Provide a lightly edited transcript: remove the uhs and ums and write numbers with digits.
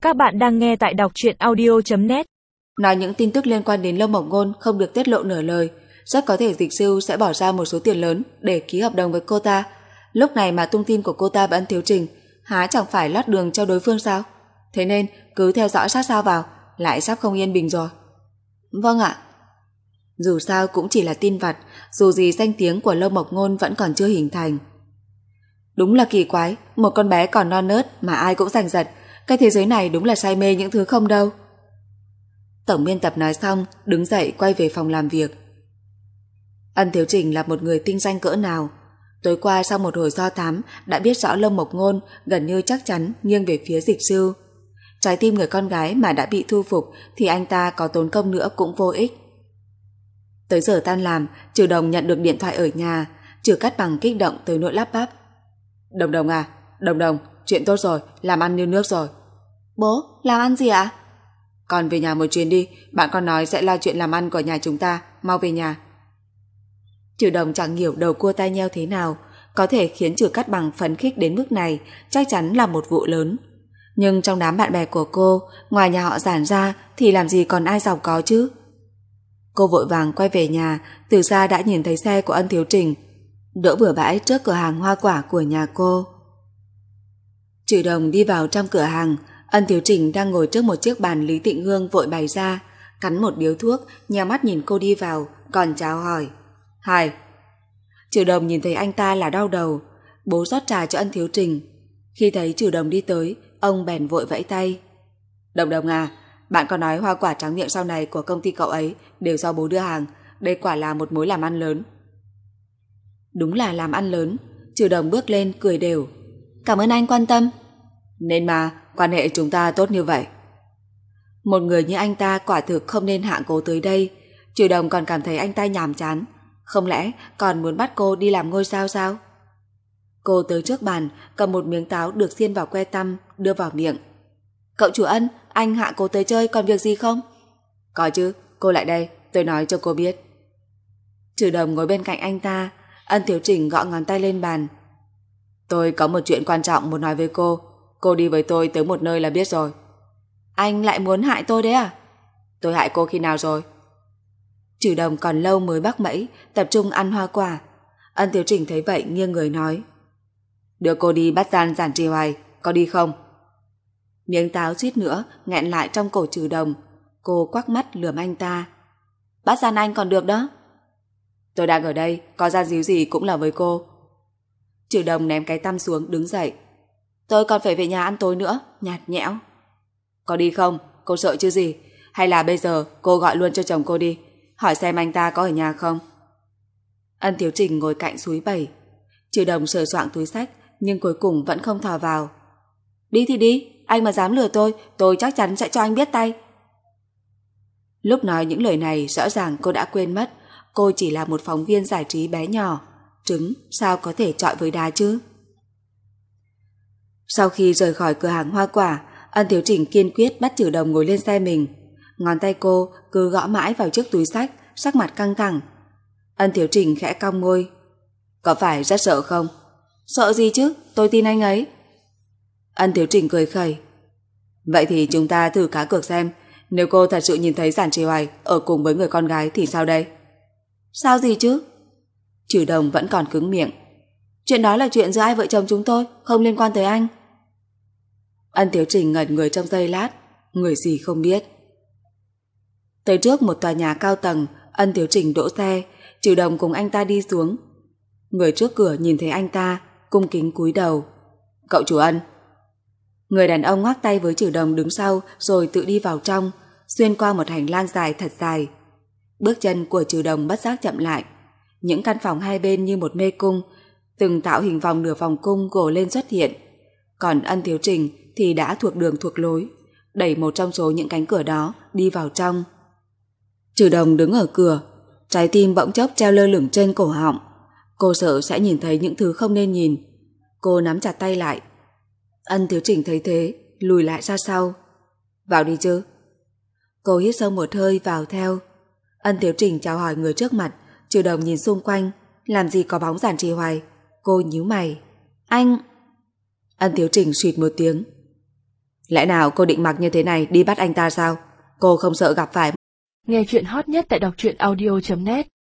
Các bạn đang nghe tại đọc truyện audio.net. Nói những tin tức liên quan đến Lâm Mộc Ngôn không được tiết lộ nửa lời, rất có thể Dịch Sư sẽ bỏ ra một số tiền lớn để ký hợp đồng với cô ta. Lúc này mà tung tin của cô ta và Ân Thiếu Trình há chẳng phải lót đường cho đối phương sao? Thế nên cứ theo dõi sát sao vào, lại sắp không yên bình rồi. Vâng ạ. Dù sao cũng chỉ là tin vặt, dù gì danh tiếng của Lâm Mộc Ngôn vẫn còn chưa hình thành. Đúng là kỳ quái, một con bé còn non nớt mà ai cũng giành giật. Cái thế giới này đúng là say mê những thứ không đâu. Tổng biên tập nói xong, đứng dậy quay về phòng làm việc. Ân Thiếu Trình là một người tinh danh cỡ nào. Tối qua sau một hồi do thám đã biết rõ Lâm Mộc Ngôn gần như chắc chắn nghiêng về phía Dịch Sư. Trái tim người con gái mà đã bị thu phục thì anh ta có tốn công nữa cũng vô ích. Tới giờ tan làm, Trừ Đồng nhận được điện thoại ở nhà. Trừ Cát Bằng kích động tới nỗi lắp bắp. Đồng Đồng à, Đồng Đồng, chuyện tốt rồi, làm ăn như nước rồi. Bố, làm ăn gì ạ? Con về nhà một chuyến đi, bạn con nói sẽ lo chuyện làm ăn của nhà chúng ta, mau về nhà. Trừ Đồng chẳng hiểu đầu cua tai nheo thế nào, có thể khiến Trừ Cát Bằng phấn khích đến mức này chắc chắn là một vụ lớn. Nhưng trong đám bạn bè của cô, ngoài nhà họ Giản ra thì làm gì còn ai giàu có chứ? Cô vội vàng quay về nhà, từ xa đã nhìn thấy xe của Ân Thiếu Trình đỗ bừa bãi trước cửa hàng hoa quả của nhà cô. Trừ Đồng đi vào trong cửa hàng. Ân Thiếu Trình đang ngồi trước một chiếc bàn Lý Tịnh Hương vội bày ra, cắn một điếu thuốc, nheo mắt nhìn cô đi vào, còn chào hỏi. Hai. Trừ Đồng nhìn thấy anh ta là đau đầu. Bố rót trà cho Ân Thiếu Trình. Khi thấy Trừ Đồng đi tới, ông bèn vội vẫy tay. Đồng Đồng à, bạn có nói hoa quả tráng miệng sau này của công ty cậu ấy đều do bố đưa hàng. Đây quả là một mối làm ăn lớn. Đúng là làm ăn lớn. Trừ Đồng bước lên cười đều. Cảm ơn anh quan tâm. Nên mà quan hệ chúng ta tốt như vậy. Một người như anh ta quả thực không nên hạ cô tới đây. Trừ Đồng còn cảm thấy anh ta nhàm chán. Không lẽ còn muốn bắt cô đi làm ngôi sao sao? Cô tới trước bàn, cầm một miếng táo được xiên vào que tăm, đưa vào miệng. Cậu chủ Ân, anh hạ cô tới chơi còn việc gì không? Có chứ, cô lại đây, tôi nói cho cô biết. Trừ Đồng ngồi bên cạnh anh ta. Ân Thiếu Trình gõ ngón tay lên bàn. Tôi có một chuyện quan trọng muốn nói với cô đi với tôi tới một nơi là biết rồi. Anh lại muốn hại tôi đấy à? Tôi hại cô khi nào rồi? Trừ Đồng còn lâu mới bắt mẫy, tập trung ăn hoa quả. Ân Thiếu Trình thấy vậy nghiêng người nói. Đưa cô đi bắt gian Giản Trì Hoài, có đi không? Miếng táo suýt nữa nghẹn lại trong cổ Trừ Đồng. Cô quắc mắt lườm anh ta. Bắt gian anh còn được đó. Tôi đang ở đây, có gian díu gì cũng là với cô. Trừ Đồng ném cái tăm xuống đứng dậy. Tôi còn phải về nhà ăn tối nữa, nhạt nhẽo. Có đi không? Cô sợ chứ gì? Hay là bây giờ cô gọi luôn cho chồng cô đi, hỏi xem anh ta có ở nhà không? Ân Thiếu Trình ngồi cạnh súi bẩy. Trừ Đồng sờ soạng túi xách nhưng cuối cùng vẫn không thò vào. Đi thì đi, anh mà dám lừa tôi chắc chắn sẽ cho anh biết tay. Lúc nói những lời này rõ ràng cô đã quên mất cô chỉ là một phóng viên giải trí bé nhỏ. Trứng sao có thể chọi với đá chứ? Sau khi rời khỏi cửa hàng hoa quả, Ân Thiếu Trình kiên quyết bắt Trừ Đồng ngồi lên xe mình. Ngón tay cô cứ gõ mãi vào chiếc túi xách, sắc mặt căng thẳng. Ân Thiếu Trình khẽ cong môi. Có phải rất sợ không? Sợ gì chứ, tôi tin anh ấy. Ân Thiếu Trình cười khẩy. Vậy thì chúng ta thử cá cược xem, nếu cô thật sự nhìn thấy Giản Trì Hoài ở cùng với người con gái thì sao đây? Sao gì chứ? Trừ Đồng vẫn còn cứng miệng. Chuyện đó là chuyện giữa hai vợ chồng chúng tôi, không liên quan tới anh. Ân Thiếu Trình ngẩn người trong giây lát, người gì không biết. Tới trước một tòa nhà cao tầng, Ân Thiếu Trình đỗ xe. Trừ Đồng cùng anh ta đi xuống. Người trước cửa nhìn thấy anh ta, cung kính cúi đầu. Cậu chủ Ân. Người đàn ông ngoắc tay với Trừ Đồng đứng sau rồi tự đi vào trong, xuyên qua một hành lang dài thật dài. Bước chân của Trừ Đồng bất giác chậm lại. Những căn phòng hai bên như một mê cung, từng tạo hình vòng nửa vòng cung gồ lên xuất hiện. Còn Ân Thiếu Trình thì đã thuộc đường thuộc lối, đẩy một trong số những cánh cửa đó đi vào trong. Trừ Đồng đứng ở cửa, trái tim bỗng chốc treo lơ lửng trên cổ họng. Cô sợ sẽ nhìn thấy những thứ không nên nhìn. Cô nắm chặt tay lại. Ân Thiếu Trình thấy thế, lùi lại ra sau. Vào đi chứ. Cô hít sâu một hơi vào theo. Ân Thiếu Trình chào hỏi người trước mặt. Trừ Đồng nhìn xung quanh, làm gì có bóng Giản Trì Hoài. Cô nhíu mày. Anh... Ân Thiếu Trình suýt một tiếng. Lẽ nào cô định mặc như thế này đi bắt anh ta sao? Cô không sợ gặp phải... Nghe chuyện hot nhất tại đọc truyện audio.net